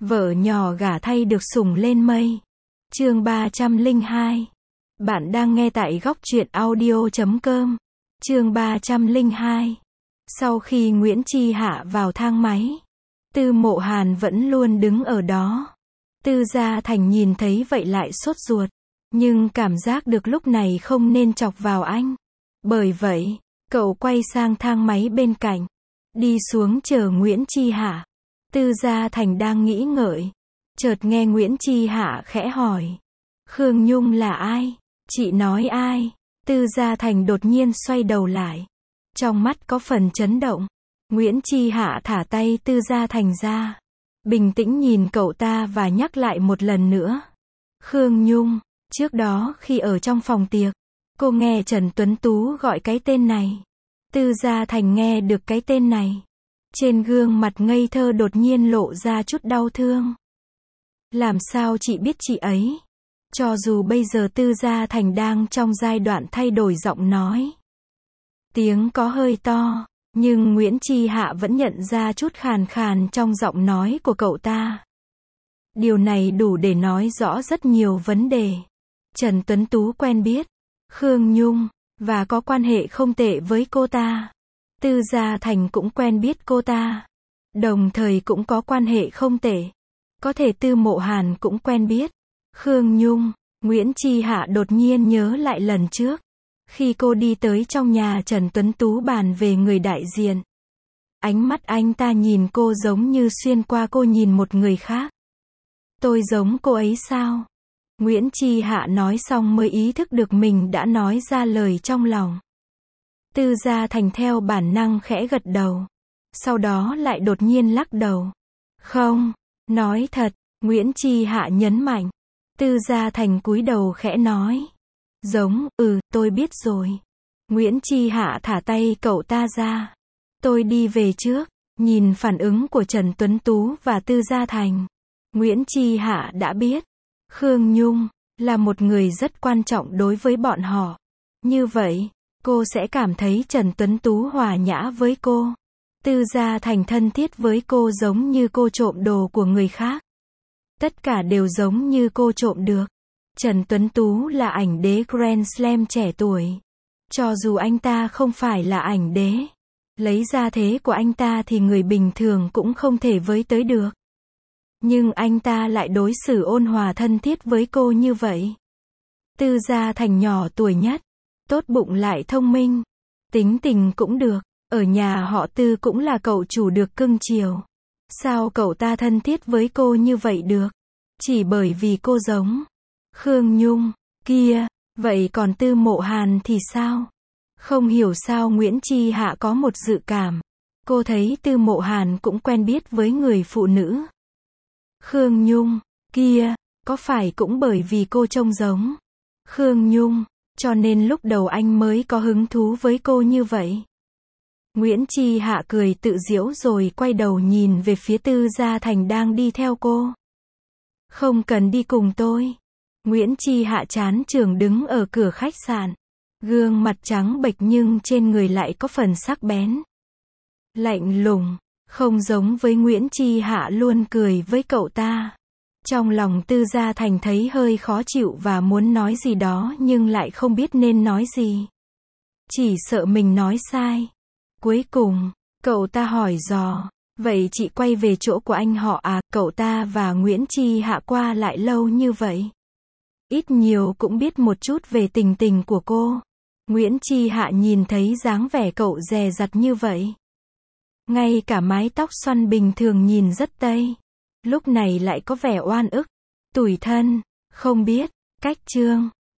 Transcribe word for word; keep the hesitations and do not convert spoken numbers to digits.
Vợ nhỏ gả thay được sủng lên mây. Chương ba trăm lẻ hai. Bạn đang nghe tại góc truyện audio chấm com. Chương ba trăm lẻ hai. Sau khi Nguyễn Chi hạ vào thang máy, Tư Mộ Hàn vẫn luôn đứng ở đó. Tư Gia Thành nhìn thấy vậy lại sốt ruột, nhưng cảm giác được lúc này không nên chọc vào anh. Bởi vậy, cậu quay sang thang máy bên cạnh, đi xuống chờ Nguyễn Chi hạ. Tư Gia Thành đang nghĩ ngợi, chợt nghe Nguyễn Chi hạ khẽ hỏi: Khương Nhung là ai? Chị nói ai? Tư Gia Thành đột nhiên xoay đầu lại, trong mắt có phần chấn động. Nguyễn Chi hạ thả tay Tư Gia Thành ra, bình tĩnh nhìn cậu ta và nhắc lại một lần nữa. Khương Nhung, trước đó khi ở trong phòng tiệc, cô nghe Trần Tuấn Tú gọi cái tên này. Tư Gia Thành nghe được cái tên này, trên gương mặt ngây thơ đột nhiên lộ ra chút đau thương. Làm sao chị biết chị ấy? Cho dù bây giờ Tư Gia Thành đang trong giai đoạn thay đổi giọng nói, tiếng có hơi to, nhưng Nguyễn Chi hạ vẫn nhận ra chút khàn khàn trong giọng nói của cậu ta. Điều này đủ để nói rõ rất nhiều vấn đề. Trần Tuấn Tú quen biết Khương Nhung và có quan hệ không tệ với cô ta. Tư Gia Thành cũng quen biết cô ta, đồng thời cũng có quan hệ không tệ. Có thể Tư Mộ Hàn cũng quen biết Khương Nhung. Nguyễn Chi hạ đột nhiên nhớ lại lần trước, khi cô đi tới trong nhà Trần Tuấn Tú bàn về người đại diện. Ánh mắt anh ta nhìn cô giống như xuyên qua cô nhìn một người khác. Tôi giống cô ấy sao? Nguyễn Chi hạ nói xong mới ý thức được mình đã nói ra lời trong lòng. Tư Gia Thành theo bản năng khẽ gật đầu, sau đó lại đột nhiên lắc đầu. Không, nói thật, Nguyễn Chi hạ nhấn mạnh. Tư Gia Thành cúi đầu khẽ nói. Giống, ừ, tôi biết rồi. Nguyễn Chi hạ thả tay cậu ta ra. Tôi đi về trước. Nhìn phản ứng của Trần Tuấn Tú và Tư Gia Thành, Nguyễn Chi hạ đã biết Khương Nhung là một người rất quan trọng đối với bọn họ. Như vậy, cô sẽ cảm thấy Trần Tuấn Tú hòa nhã với cô, Tư Gia Thành thân thiết với cô giống như cô trộm đồ của người khác. Tất cả đều giống như cô trộm được. Trần Tuấn Tú là ảnh đế Grand Slam trẻ tuổi. Cho dù anh ta không phải là ảnh đế, lấy gia thế của anh ta thì người bình thường cũng không thể với tới được. Nhưng anh ta lại đối xử ôn hòa thân thiết với cô như vậy. Tư Gia Thành nhỏ tuổi nhất, tốt bụng lại thông minh, tính tình cũng được. Ở nhà họ Tư cũng là cậu chủ được cưng chiều. Sao cậu ta thân thiết với cô như vậy được? Chỉ bởi vì cô giống Khương Nhung kia. Vậy còn Tư Mộ Hàn thì sao? Không hiểu sao Nguyễn Chi hạ có một dự cảm. Cô thấy Tư Mộ Hàn cũng quen biết với người phụ nữ Khương Nhung kia. Có phải cũng bởi vì cô trông giống Khương Nhung, cho nên lúc đầu anh mới có hứng thú với cô như vậy? Nguyễn Chi hạ cười tự giễu rồi quay đầu nhìn về phía Tư Gia Thành đang đi theo cô. Không cần đi cùng tôi. Nguyễn Chi hạ chán chường đứng ở cửa khách sạn. Gương mặt trắng bệch nhưng trên người lại có phần sắc bén, lạnh lùng, không giống với Nguyễn Chi hạ luôn cười với cậu ta. Trong lòng Tư Gia Thành thấy hơi khó chịu và muốn nói gì đó nhưng lại không biết nên nói gì. Chỉ sợ mình nói sai. Cuối cùng, cậu ta hỏi dò, vậy chị quay về chỗ của anh họ à? Cậu ta và Nguyễn Chi hạ qua lại lâu như vậy, ít nhiều cũng biết một chút về tình tình của cô. Nguyễn Chi hạ nhìn thấy dáng vẻ cậu dè dặt như vậy, ngay cả mái tóc xoăn bình thường nhìn rất tây, lúc này lại có vẻ oan ức, tủi thân. Không biết, cách chương